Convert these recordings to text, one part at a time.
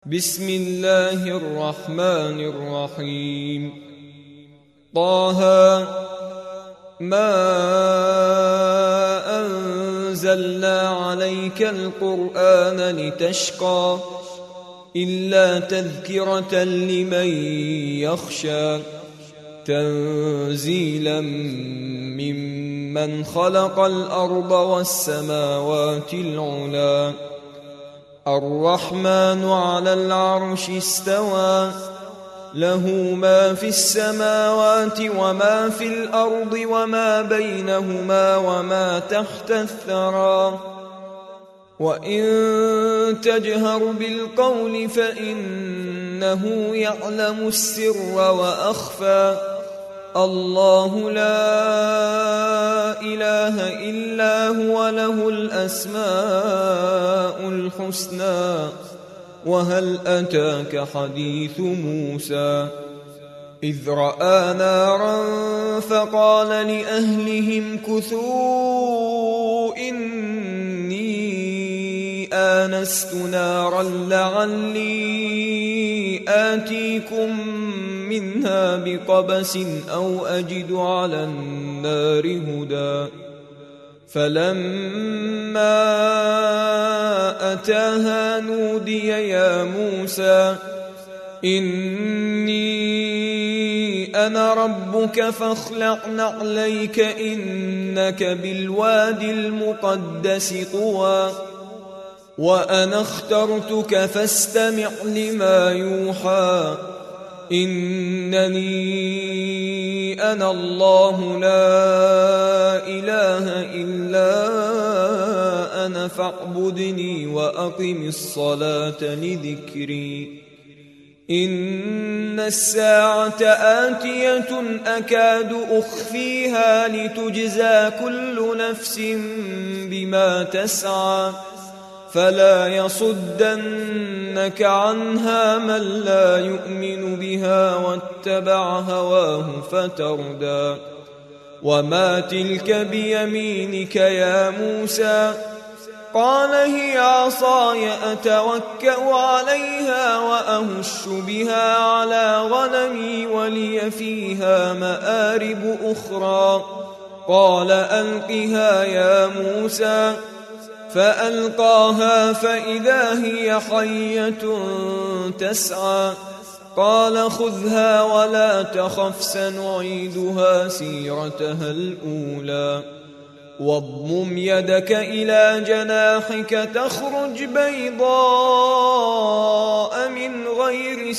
بسم الله الرحمن الرحيم. طه ما أنزلنا عليك القرآن لتشقى إلا تذكرة لمن يخشى تنزيلا ممن خلق الأرض والسماوات العلى الرحمن على العرش استوى له ما في السماوات وما في الأرض وما بينهما وما تحت الثرى وإن تجهر بالقول فإنه يعلم السر وأخفى الله لا إله إلا هو له الأسماء الحسنى وهل أتاك حديث موسى إذ رأى نارا فقال لأهلهم كثوا إني آنست نارا لعلي آتيكم منها بقبس أو أجد على النار هدى فلما أتاها نودي يا موسى إني أنا ربك فاخلع نعليك إنك بالوادي المقدس طوى وأنا اخترتك فاستمع لما يوحى إنني أنا الله لا إله إلا أنا فاعبدني وأقم الصلاة لذكري إن الساعة آتية أكاد أخفيها لتجزى كل نفس بما تسعى فلا يصدنك عنها من لا يؤمن بها واتبع هواه فتردى وما تلك بيمينك يا موسى قال هي عصاي أتوكأ عليها وأهش بها على غنمي ولي فيها مآرب أخرى قال ألقها يا موسى فألقاها فإذا هي حية تسعى قال خذها ولا تخف سنعيدها سيرتها الأولى واضمم يدك إلى جناحك تخرج بيضاء من غير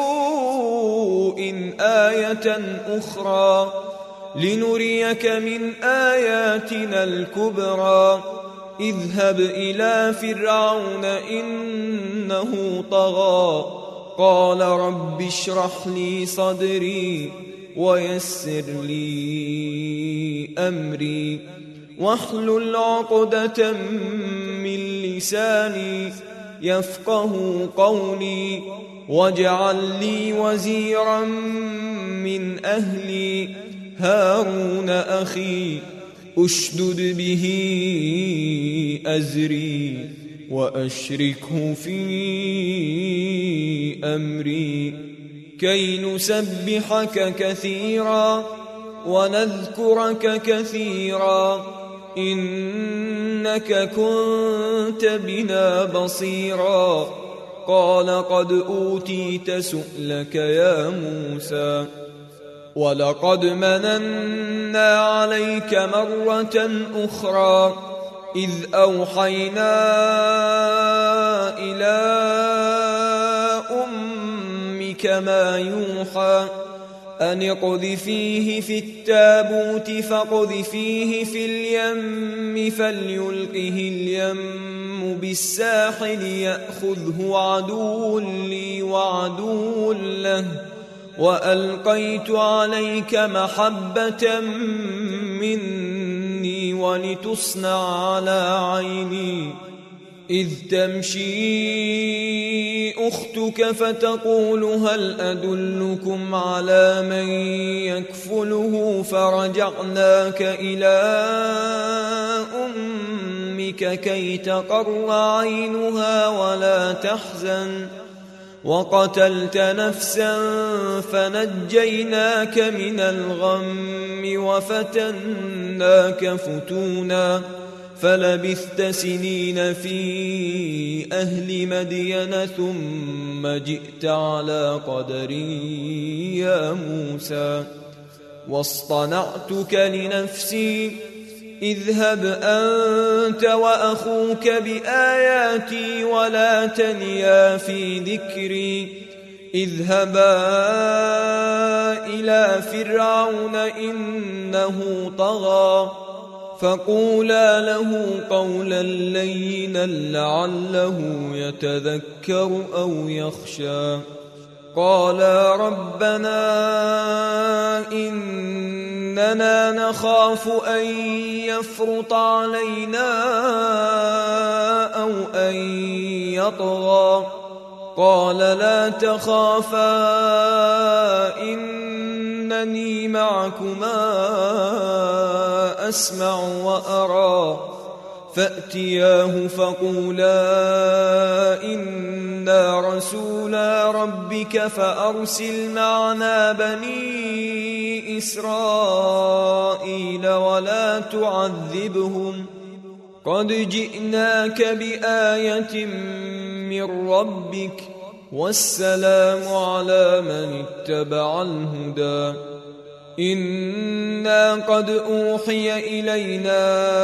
سوء آية أخرى لنريك من آياتنا الكبرى اذهب إلى فرعون إنه طغى قال رب اشرح لي صدري ويسر لي أمري واحلل عقدة من لساني يفقه قولي واجعل لي وزيرا من أهلي هارون أخي أشدد به أزري وأشركه في أمري كي نسبحك كثيرا ونذكرك كثيرا إنك كنت بنا بصيرا قال قد أوتيت سؤلك يا موسى ولقد مننا عليك مرة أخرى إذ أوحينا إلى أمك ما يوحى أن اقذفيه في التابوت فاقذفيه في اليم فليلقه اليم بالساحل يأخذه عدو لي وعدو له وألقيت عليك محبة مني ولتصنع على عيني إذ تمشي أختك فتقول هل أدلكم على من يكفله فرجعناك إلى أمك كي تقر عينها ولا تحزن وقتلت نفسا فنجيناك من الغم وفتناك فتونا فلبثت سنين في أهل مدين ثم جئت على قدري يا موسى واصطنعتك لنفسي اذهب أنت وأخوك بآياتي ولا تنيا في ذكري اذهبا إلى فرعون إنه طغى فقولا له قولا لينا لعله يتذكر أو يخشى قالا ربنا إننا نخاف أن يفرط علينا أو أن يطغى قال لا تخافا إنني معكما أسمع وأرى فأتياه فقولا إنا رسولا ربك فأرسل معنا بني إسرائيل ولا تعذبهم قد جئناك بآية من ربك والسلام على من اتبع الهدى إنا قد أوحي إلينا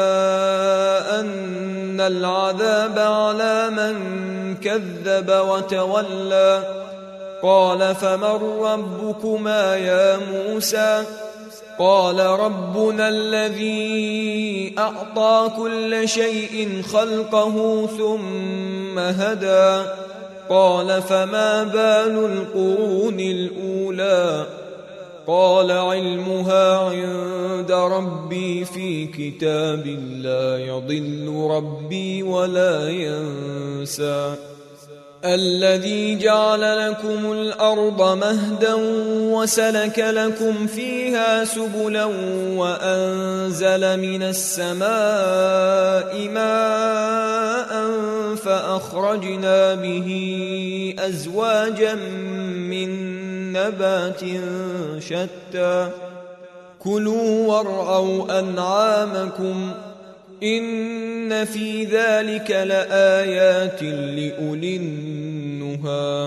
أن العذاب على من كذب وتولى قال فمن ربكما يا موسى قال ربنا الذي أعطى كل شيء خلقه ثم هدى قال فما بال القرون الأولى قال علمها عند ربي في كتاب لا يضل ربي ولا ينسى الذي جعل لكم الأرض مهدا وسلك لكم فيها سبلا وأنزل من السماء ماء فأخرجنا به أزواجا من نبات شتى كلوا وارعوا أنعامكم إن في ذلك لآيات لأولي النهى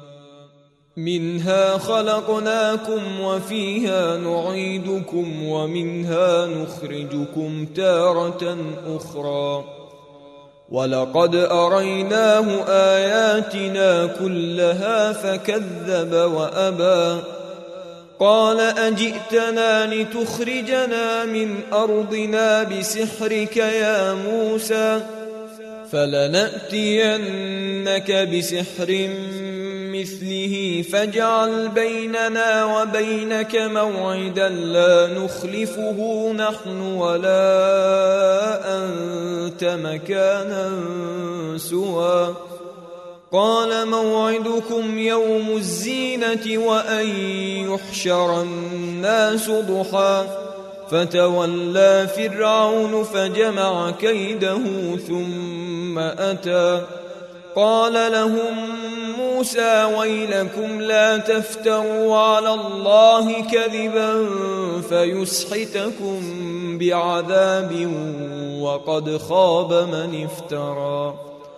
منها خلقناكم وفيها نعيدكم ومنها نخرجكم تارة أخرى ولقد أريناه آياتنا كلها فكذب وأبى قال أجئتنا لتخرجنا من أرضنا بسحرك يا موسى فلنأتينك بسحر مثله فاجعل بيننا وبينك موعدا لا نخلفه نحن ولا أنت مكانا سوى قال موعدكم يوم الزينة وأن يحشر الناس ضحى فتولى فرعون فجمع كيده ثم أتى قال لهم موسى ويلكم لا تفتروا على الله كذبا فيسحتكم بعذاب وقد خاب من افترى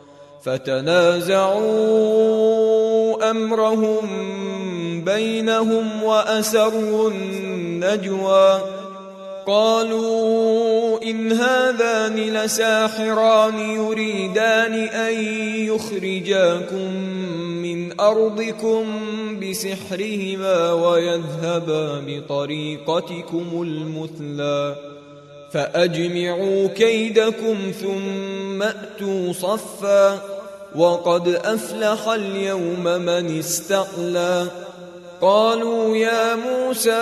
فتنازعوا أمرهم بينهم وأسروا النجوى قالوا إن هذان لساحران يريدان أن يخرجاكم من أرضكم بسحرهما ويذهبا بطريقتكم المثلى فأجمعوا كيدكم ثم أتوا صفا وقد أفلح اليوم من استعلى قالوا يا موسى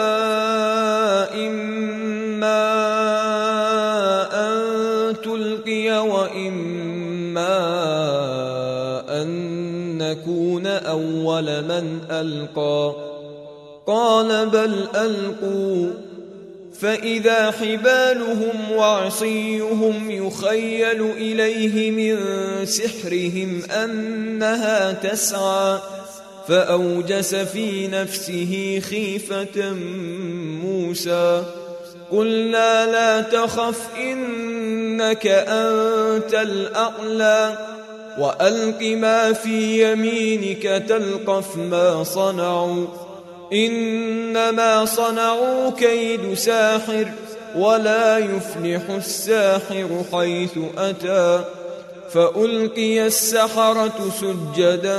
إما أن تلقي وإما أن نكون أول من ألقى قال بل ألقوا فإذا حبالهم وعصيهم يخيل إليه من سحرهم أنها تسعى فأوجس في نفسه خيفة موسى قلنا لا تخف إنك أنت الأعلى وألق ما في يمينك تلقف ما صنعوا إنما صنعوا كيد ساحر ولا يفلح الساحر حيث أتى فألقي السحرة سجدا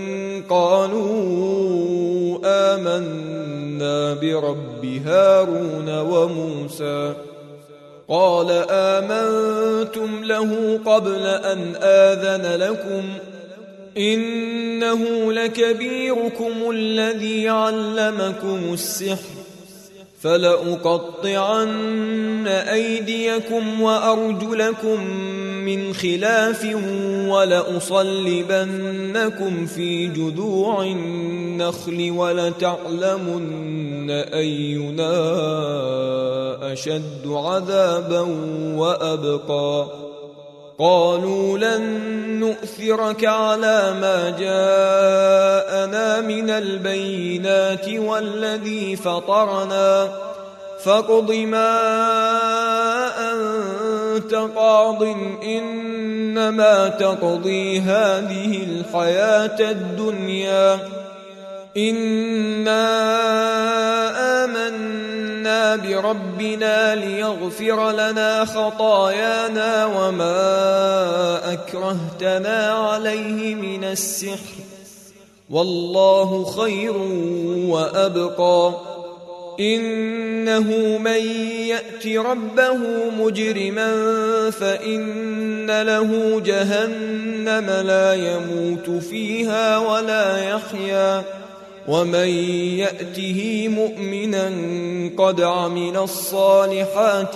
قالوا آمنا برب هارون وموسى قال آمنتم له قبل أن آذن لكم إنه لكبيركم الذي علمكم السحر فلأقطعن أيديكم وأرجلكم من خلاف ولأصلبنكم في جذوع النخل ولتعلمن أينا أشد عذابا وأبقى قالوا لن نؤثرك على ما جاءنا من البينات والذي فطرنا فاقض ما أنت قاض إنما تقضي هذه الحياة الدنيا إنا آمنا بربنا ليغفر لنا خطايانا وما أكرهتنا عليه من السحر والله خير وأبقى إنه من يأت ربه مجرما فإن له جهنم لا يموت فيها ولا يحيا ومن يأته مؤمنا قد عمل الصالحات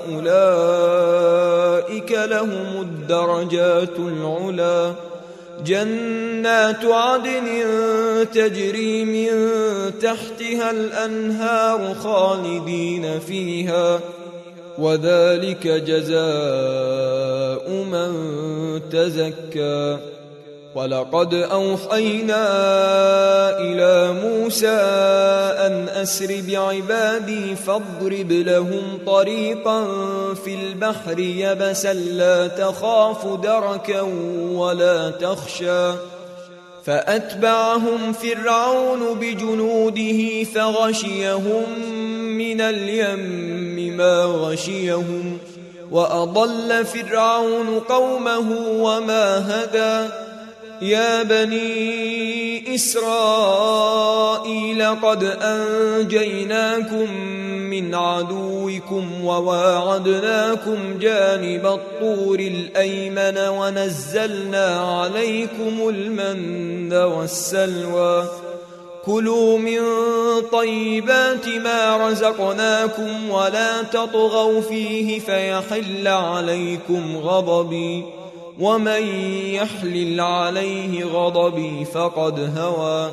فأولئك لهم الدرجات العلى جنات عدن تجري من تحتها الأنهار خالدين فيها وذلك جزاء من تزكى ولقد أوحينا إلى موسى أن أسر بعبادي فاضرب لهم طريقا في البحر يبسا لا تخاف دركا ولا تخشى فأتبعهم فرعون بجنوده فغشيهم من اليم ما غشيهم وأضل فرعون قومه وما هدى يا بني إسرائيل قد أنجيناكم من عدوكم وواعدناكم جانب الطور الأيمن ونزلنا عليكم المن والسلوى كلوا من طيبات ما رزقناكم ولا تطغوا فيه فيحل عليكم غضبي ومن يحلل عليه غضبي فقد هوى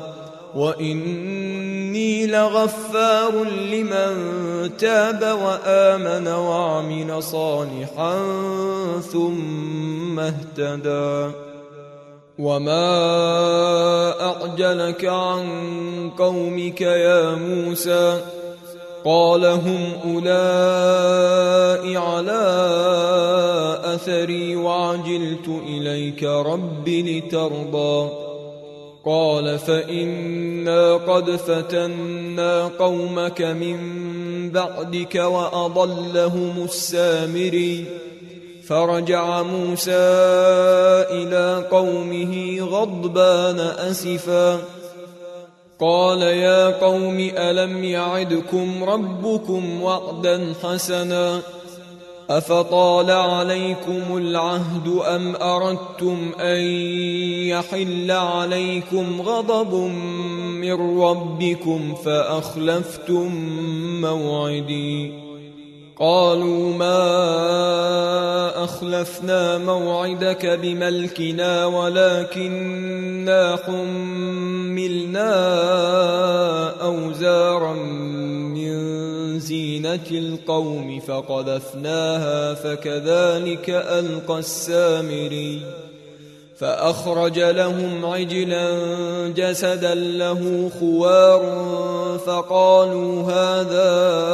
وإني لغفار لمن تاب وآمن وعمل صالحا ثم اهتدى وما أعجلك عن قومك يا موسى قال هم أولئك على أثري وعجلت إليك رب لترضى قال فإنا قد فتنا قومك من بعدك وأضلهم السامري فرجع موسى إلى قومه غضبان أسفا قال يا قوم ألم يعدكم ربكم وعدا حسنا أفطال عليكم العهد أم أردتم أن يحل عليكم غضب من ربكم فأخلفتم موعدي قالوا ما أخلفنا موعدك بملكنا ولكننا حملنا أوزارا من زينة زينة القوم فقذفناها فكذلك ألقى السامري فأخرج لهم عجلا جسدا له خوار فقالوا هذا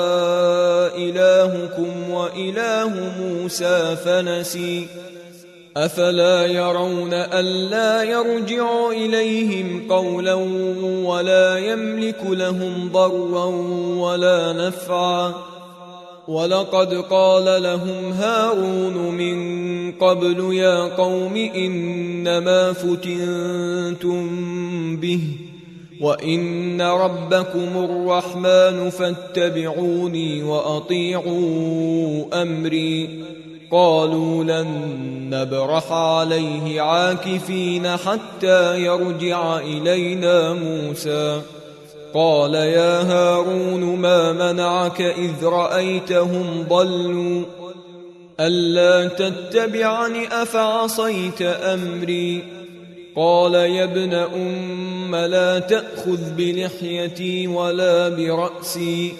إلهكم وإله موسى فنسي أفلا يرون ألا يرجع إليهم قولا ولا يملك لهم ضرا ولا نفعا ولقد قال لهم هارون من قبل يا قوم إنما فتنتم به وإن ربكم الرحمن فاتبعوني وأطيعوا أمري قالوا لن نبرح عليه عاكفين حتى يرجع إلينا موسى قال يا هارون ما منعك إذ رأيتهم ضلوا ألا تتبعني أفعصيت أمري قال يا ابن أم لا تأخذ بلحيتي ولا برأسي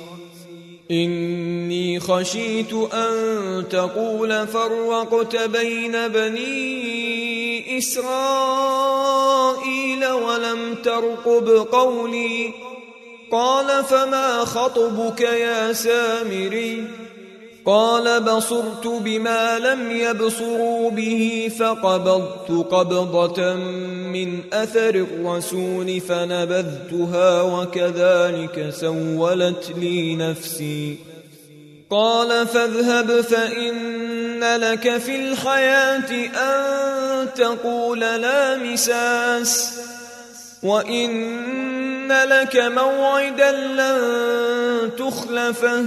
إني خشيت أن تقول فرقت بين بني إسرائيل ولم ترقب قولي قال فما خطبك يا سامري قال بصرت بما لم يبصروا به فقبضت قبضة من أثر الرسول فنبذتها وكذلك سولت لي نفسي قال فاذهب فإن لك في الحياة أن تقول لا مساس وإن لك موعدا لن تخلفه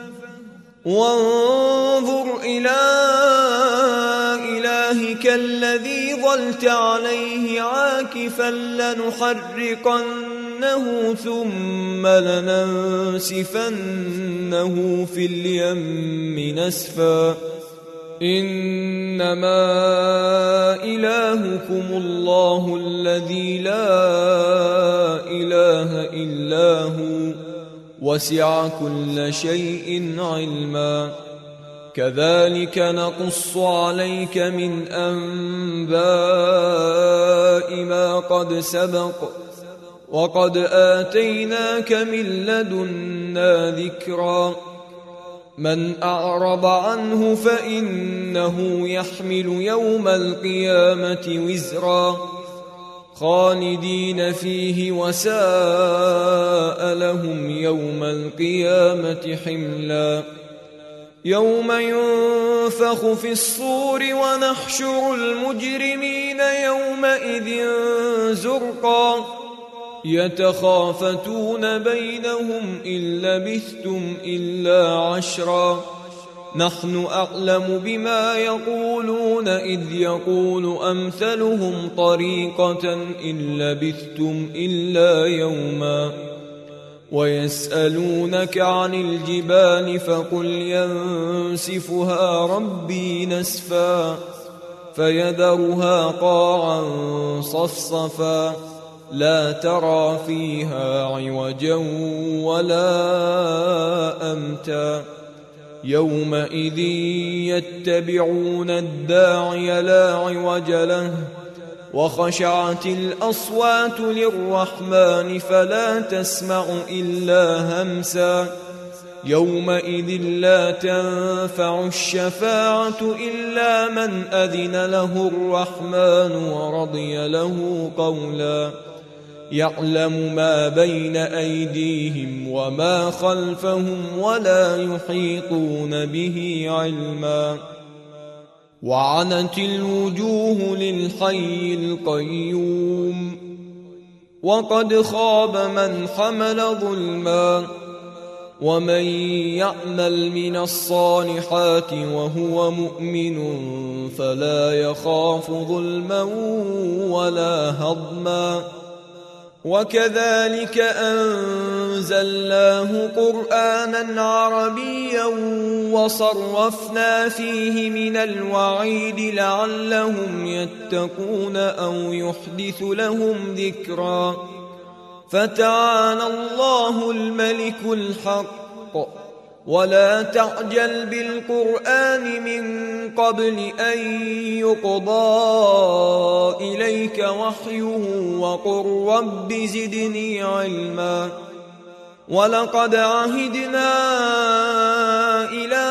وانظر إلى إلهك الذي ظلت عليه عاكفا لنحرقنه ثم لننسفنه في اليم نسفا إنما إلهكم الله الذي لا إله إلا هو وسع كل شيء علما كذلك نقص عليك من أنباء ما قد سبق وقد آتيناك من لدنا ذكرا من أعرض عنه فإنه يحمل يوم القيامة وزرا خالدين فيه وساء لهم يوم القيامة حملا يوم ينفخ في الصور ونحشر المجرمين يومئذ زرقا يتخافتون بينهم إن لبثتم إلا عشرا نحن أعلم بما يقولون إذ يقول أمثلهم طريقة إن لبثتم إلا يوما ويسألونك عن الجبال فقل ينسفها ربي نسفا فيذرها قاعا صفصفا لا ترى فيها عوجا ولا أمتا يومئذ يتبعون الداعي لا عوج له وخشعت الأصوات للرحمن فلا تسمع إلا همسا يومئذ لا تنفع الشفاعة إلا من أذن له الرحمن ورضي له قولا يعلم ما بين أيديهم وما خلفهم ولا يحيطون به علما وعنت الوجوه للحي القيوم وقد خاب من حمل ظلما ومن يعمل من الصالحات وهو مؤمن فلا يخاف ظلما ولا هضما وكذلك أنزلناه قرآنا عربيا وصرفنا فيه من الوعيد لعلهم يتقون أو يحدث لهم ذكرا فتعالى الله الملك الحق ولا تعجل بالقرآن من قبل أن يقضى إليك وحيه وقل رب زدني علما ولقد عهدنا إلى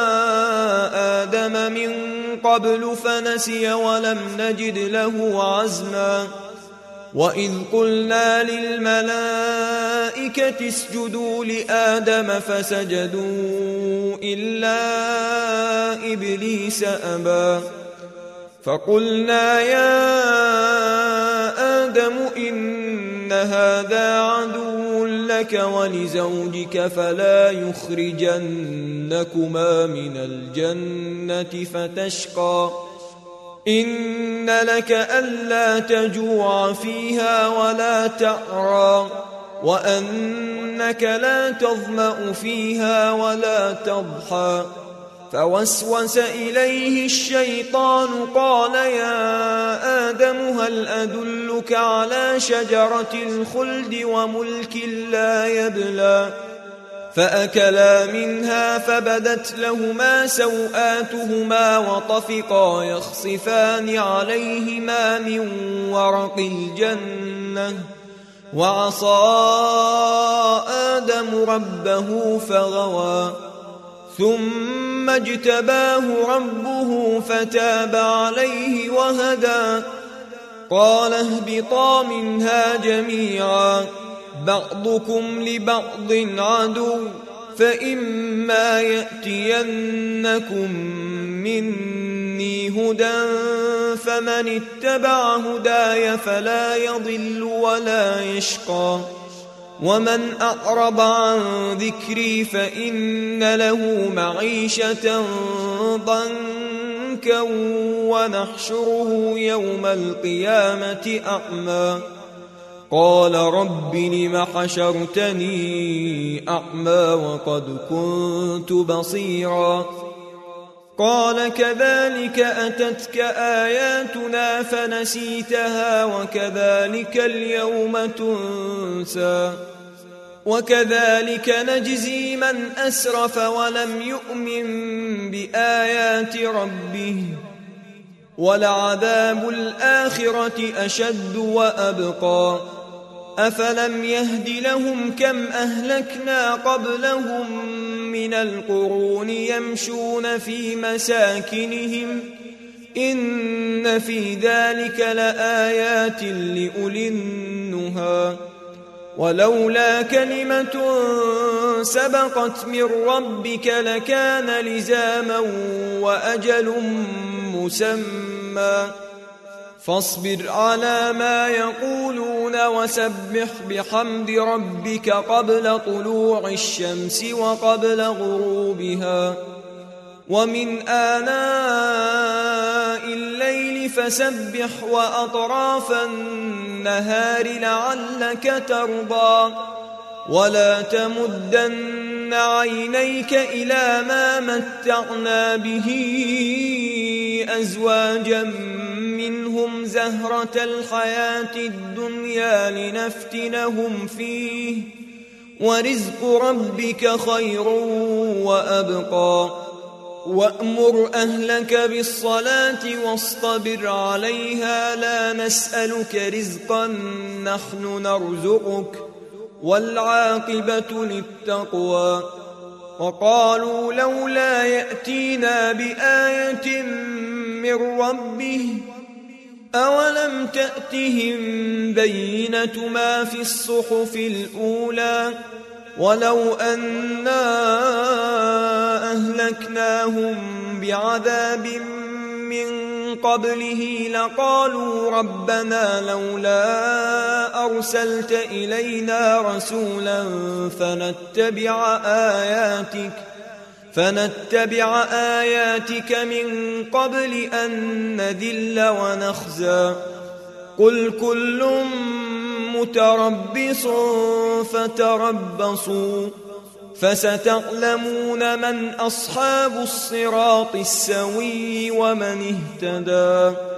آدم من قبل فنسي ولم نجد له عزما وإذ قلنا للملائكة اسجدوا لآدم فسجدوا إلا إبليس أبى فقلنا يا آدم إن هذا عدو لك ولزوجك فلا يخرجنكما من الجنة فتشقى إن لك ألا تجوع فيها ولا تعرى وأنك لا تظمأ فيها ولا تضحى فوسوس إليه الشيطان قال يا آدم هل أدلك على شجرة الخلد وملك لا يبلى فأكلا منها فبدت لهما سوآتهما وطفقا يخصفان عليهما من ورق الجنة وعصى آدم ربه فغوى ثم اجتباه ربه فتاب عليه وهدى قال اهبطا منها جميعا بعضكم لبعض عدو فإما يأتينكم مني هدى فمن اتبع هداي فلا يضل ولا يشقى ومن أعرض عن ذكري فإن له معيشة ضنكا ونحشره يوم القيامة أعمى قال رب لم حشرتني أعمى وقد كنت بصيرا قال كذلك أتتك آياتنا فنسيتها وكذلك اليوم تنسى وكذلك نجزي من أسرف ولم يؤمن بآيات ربه ولعذاب الآخرة أشد وأبقى أفلم يهد لهم كم أهلكنا قبلهم من القرون يمشون في مساكنهم إن في ذلك لآيات لأولي النهى ولولا كلمة سبقت من ربك لكان لزاما وأجل مسمى فاصبر على ما يقولون وسبح بحمد ربك قبل طلوع الشمس وقبل غروبها ومن آناء الليل فسبح وأطراف النهار لعلك ترضى ولا تمدن عينيك إلى ما متعنا به أزواجا منهم زهرة الحياة الدنيا لنفتنهم فيه ورزق ربك خير وأبقى وأمر أهلك بالصلاة واصطبر عليها لا نسألك رزقا نحن نرزقك والعاقبة للتقوى وقالوا لولا يأتينا بآية من ربه أولم تأتهم بينة ما في الصحف الأولى ولو أنا أهلكناهم بعذاب من قبله لقالوا ربنا لولا أرسلت إلينا رسولا فنتبع آياتك من قبل أن نذل ونخزى قل كل متربص فتربصوا فستعلمون من أصحاب الصراط السوي ومن اهتدى